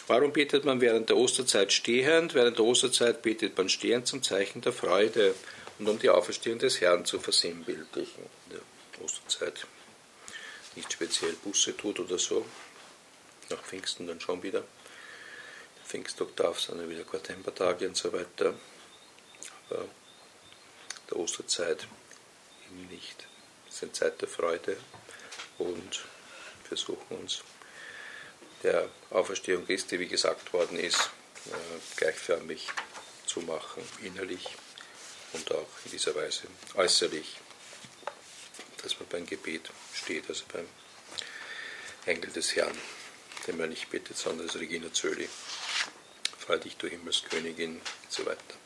Warum betet man während der Osterzeit stehend? Während der Osterzeit betet man stehend zum Zeichen der Freude und um die Auferstehung des Herrn zu versinnbildlichen. In der Osterzeit nicht speziell Buße tut oder so, nach Pfingsten dann schon wieder. Der Pfingstoktav sind ja wieder Quartempertage und so weiter. Aber der Osterzeit eben nicht. Es ist eine Zeit der Freude und versuchen uns der Auferstehung Christi, wie gesagt worden ist, gleichförmig zu machen, innerlich und auch in dieser Weise äußerlich, dass man beim Gebet steht, also beim Engel des Herrn, den man nicht bittet, sondern als Regina Coeli, freu dich, du Himmelskönigin, und so weiter.